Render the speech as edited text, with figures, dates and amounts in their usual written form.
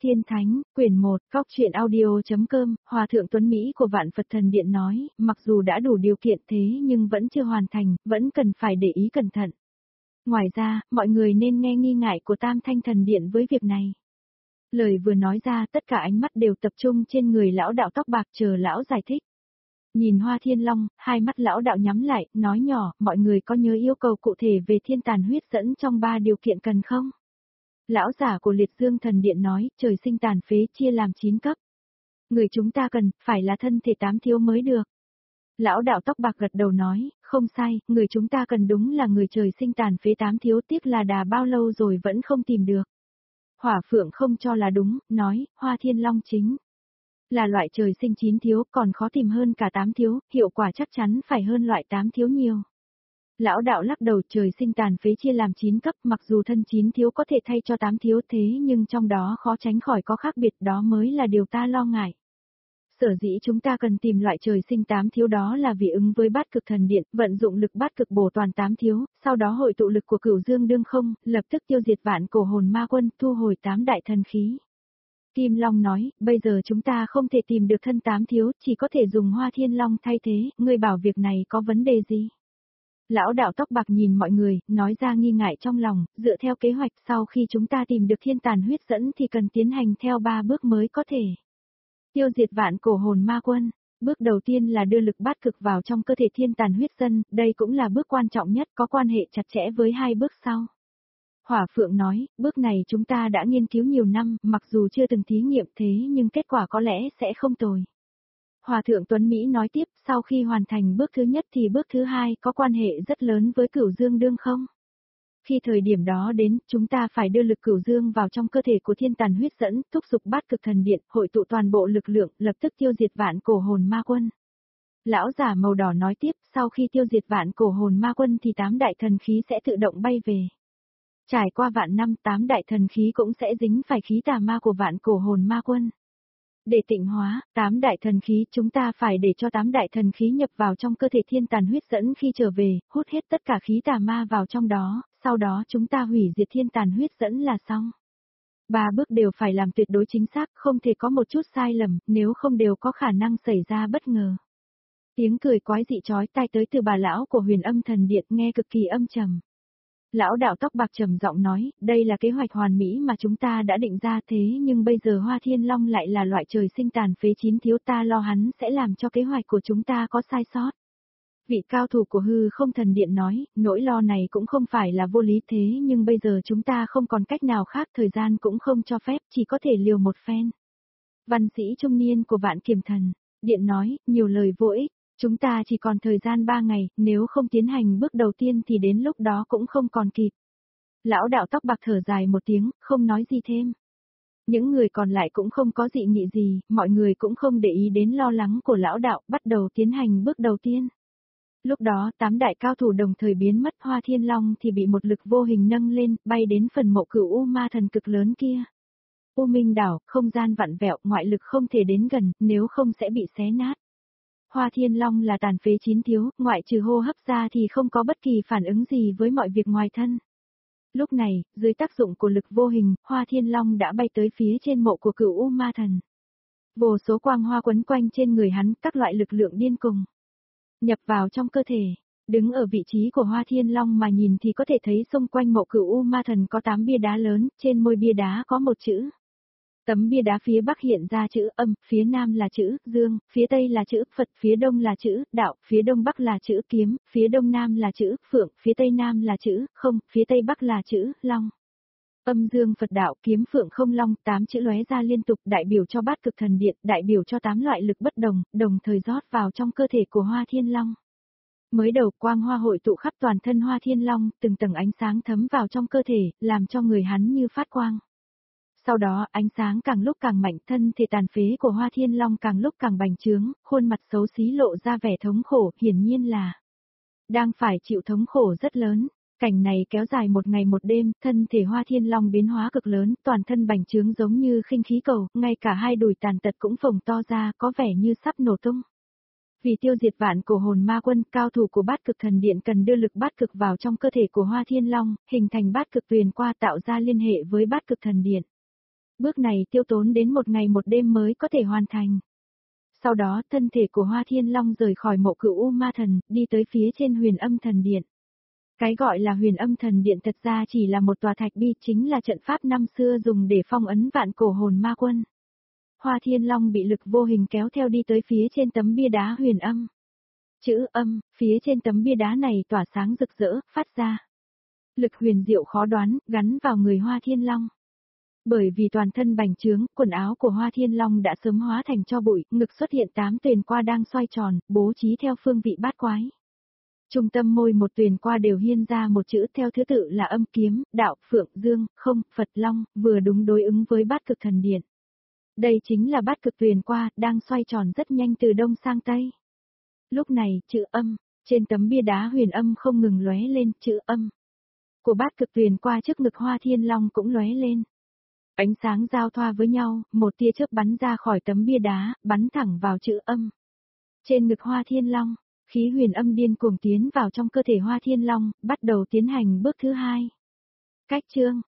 Tiên Thánh, quyển 1, Góc truyện audio.com, Hòa thượng Tuấn Mỹ của Vạn Phật Thần Điện nói, mặc dù đã đủ điều kiện thế nhưng vẫn chưa hoàn thành, vẫn cần phải để ý cẩn thận. Ngoài ra, mọi người nên nghe nghi ngại của Tam Thanh Thần Điện với việc này. Lời vừa nói ra tất cả ánh mắt đều tập trung trên người lão đạo tóc bạc chờ lão giải thích. Nhìn Hoa Thiên Long, hai mắt lão đạo nhắm lại, nói nhỏ, mọi người có nhớ yêu cầu cụ thể về thiên tàn huyết dẫn trong 3 điều kiện cần không? Lão giả của Liệt Dương Thần Điện nói, trời sinh tàn phế chia làm 9 cấp. Người chúng ta cần, phải là thân thể 8 thiếu mới được. Lão đạo tóc bạc gật đầu nói, không sai, người chúng ta cần đúng là người trời sinh tàn phế 8 thiếu, tiếc là đà bao lâu rồi vẫn không tìm được. Hỏa Phượng không cho là đúng, nói, Hoa Thiên Long chính là loại trời sinh 9 thiếu, còn khó tìm hơn cả 8 thiếu, hiệu quả chắc chắn phải hơn loại 8 thiếu nhiều. Lão đạo lắc đầu, trời sinh tàn phế chia làm 9 cấp, mặc dù thân 9 thiếu có thể thay cho 8 thiếu thế nhưng trong đó khó tránh khỏi có khác biệt, đó mới là điều ta lo ngại. Sở dĩ chúng ta cần tìm loại trời sinh 8 thiếu đó là vì ứng với bát cực thần điện, vận dụng lực bát cực bổ toàn 8 thiếu, sau đó hội tụ lực của Cửu Dương đương không, lập tức tiêu diệt vạn cổ hồn ma quân, thu hồi 8 đại thần khí. Kim Long nói, bây giờ chúng ta không thể tìm được thân 8 thiếu, chỉ có thể dùng Hoa Thiên Long thay thế, ngươi bảo việc này có vấn đề gì? Lão đạo tóc bạc nhìn mọi người, nói ra nghi ngại trong lòng, dựa theo kế hoạch sau khi chúng ta tìm được thiên tàn huyết dẫn thì cần tiến hành theo 3 bước mới có thể tiêu diệt vạn cổ hồn ma quân. Bước đầu tiên là đưa lực bát cực vào trong cơ thể thiên tàn huyết dân, đây cũng là bước quan trọng nhất, có quan hệ chặt chẽ với 2 bước sau. Hỏa Phượng nói, bước này chúng ta đã nghiên cứu nhiều năm, mặc dù chưa từng thí nghiệm thế nhưng kết quả có lẽ sẽ không tồi. Hòa thượng Tuấn Mỹ nói tiếp, sau khi hoàn thành bước thứ nhất thì bước thứ hai có quan hệ rất lớn với Cửu Dương đương không? Khi thời điểm đó đến, chúng ta phải đưa lực Cửu Dương vào trong cơ thể của thiên tàn huyết dẫn, thúc giục bát cực thần điện, hội tụ toàn bộ lực lượng, lập tức tiêu diệt vạn cổ hồn ma quân. Lão giả màu đỏ nói tiếp, sau khi tiêu diệt vạn cổ hồn ma quân thì 8 đại thần khí sẽ tự động bay về. Trải qua vạn năm, 8 đại thần khí cũng sẽ dính phải khí tà ma của vạn cổ hồn ma quân. Để tịnh hóa, 8 đại thần khí chúng ta phải để cho 8 đại thần khí nhập vào trong cơ thể thiên tàn huyết dẫn khi trở về, hút hết tất cả khí tà ma vào trong đó, sau đó chúng ta hủy diệt thiên tàn huyết dẫn là xong. 3 bước đều phải làm tuyệt đối chính xác, không thể có một chút sai lầm, nếu không đều có khả năng xảy ra bất ngờ. Tiếng cười quái dị chói tai tới từ bà lão của Huyền Âm Thần Điện nghe cực kỳ âm trầm. Lão đạo tóc bạc trầm giọng nói, đây là kế hoạch hoàn mỹ mà chúng ta đã định ra thế nhưng bây giờ Hoa Thiên Long lại là loại trời sinh tàn phế 9 thiếu, ta lo hắn sẽ làm cho kế hoạch của chúng ta có sai sót. Vị cao thủ của Hư Không Thần Điện nói, nỗi lo này cũng không phải là vô lý thế nhưng bây giờ chúng ta không còn cách nào khác, thời gian cũng không cho phép, chỉ có thể liều một phen. Văn sĩ trung niên của Vạn Kiềm Thần Điện nói, nhiều lời vô ích. Chúng ta chỉ còn thời gian 3 ngày, nếu không tiến hành bước đầu tiên thì đến lúc đó cũng không còn kịp. Lão đạo tóc bạc thở dài một tiếng, không nói gì thêm. Những người còn lại cũng không có dị nghị gì, mọi người cũng không để ý đến lo lắng của lão đạo, bắt đầu tiến hành bước đầu tiên. Lúc đó 8 đại cao thủ đồng thời biến mất, Hoa Thiên Long thì bị một lực vô hình nâng lên, bay đến phần mộ Cửu U Ma Thần cực lớn kia. U Minh đảo, không gian vặn vẹo, ngoại lực không thể đến gần, nếu không sẽ bị xé nát. Hoa Thiên Long là tàn phế 9 thiếu, ngoại trừ hô hấp ra thì không có bất kỳ phản ứng gì với mọi việc ngoài thân. Lúc này, dưới tác dụng của lực vô hình, Hoa Thiên Long đã bay tới phía trên mộ của Cửu U Ma Thần. Vô số quang hoa quấn quanh trên người hắn, các loại lực lượng điên cùng nhập vào trong cơ thể. Đứng ở vị trí của Hoa Thiên Long mà nhìn thì có thể thấy xung quanh mộ Cửu U Ma Thần có 8 bia đá lớn, trên môi bia đá có một chữ. Tấm bia đá phía bắc hiện ra chữ âm, phía nam là chữ dương, phía tây là chữ Phật, phía đông là chữ đạo, phía đông bắc là chữ kiếm, phía đông nam là chữ phượng, phía tây nam là chữ không, phía tây bắc là chữ long. Âm dương Phật đạo kiếm phượng không long, 8 chữ lóe ra liên tục đại biểu cho bát cực thần điện, đại biểu cho 8 loại lực bất đồng, đồng thời rót vào trong cơ thể của Hoa Thiên Long. Mới đầu quang hoa hội tụ khắp toàn thân Hoa Thiên Long, từng tầng ánh sáng thấm vào trong cơ thể, làm cho người hắn như phát quang. Sau đó ánh sáng càng lúc càng mạnh, thân thể tàn phế của Hoa Thiên Long càng lúc càng bành trướng, khuôn mặt xấu xí lộ ra vẻ thống khổ, hiển nhiên là đang phải chịu thống khổ rất lớn. Cảnh này kéo dài một ngày một đêm, thân thể Hoa Thiên Long biến hóa cực lớn, toàn thân bành trướng giống như khinh khí cầu, ngay cả hai đùi tàn tật cũng phồng to ra, có vẻ như sắp nổ tung. Vì tiêu diệt vạn cổ hồn ma quân, cao thủ của bát cực thần điện cần đưa lực bát cực vào trong cơ thể của Hoa Thiên Long, hình thành bát cực tuyền qua tạo ra liên hệ với bát cực thần điện. Bước này tiêu tốn đến một ngày một đêm mới có thể hoàn thành. Sau đó thân thể của Hoa Thiên Long rời khỏi mộ Cửu U Ma Thần, đi tới phía trên Huyền Âm Thần Điện. Cái gọi là Huyền Âm Thần Điện thật ra chỉ là một tòa thạch bi, chính là trận pháp năm xưa dùng để phong ấn vạn cổ hồn ma quân. Hoa Thiên Long bị lực vô hình kéo theo đi tới phía trên tấm bia đá huyền âm. Chữ âm, phía trên tấm bia đá này tỏa sáng rực rỡ, phát ra lực huyền diệu khó đoán, gắn vào người Hoa Thiên Long. Bởi vì toàn thân bành trướng, quần áo của Hoa Thiên Long đã sớm hóa thành tro bụi, ngực xuất hiện 8 tuyền qua đang xoay tròn, bố trí theo phương vị bát quái. Trung tâm môi một tuyền qua đều hiên ra một chữ theo thứ tự là âm kiếm, đạo, phượng, dương, không, Phật, long, vừa đúng đối ứng với bát cực thần điện. Đây chính là bát cực tuyền qua, đang xoay tròn rất nhanh từ đông sang tây. Lúc này, chữ âm, trên tấm bia đá huyền âm không ngừng lóe lên, chữ âm của bát cực tuyền qua trước ngực Hoa Thiên Long cũng lóe lên. Ánh sáng giao thoa với nhau, một tia chớp bắn ra khỏi tấm bia đá, bắn thẳng vào chữ âm. Trên ngực Hoa Thiên Long, khí huyền âm điên cuồng tiến vào trong cơ thể Hoa Thiên Long, bắt đầu tiến hành bước thứ hai. Cách chương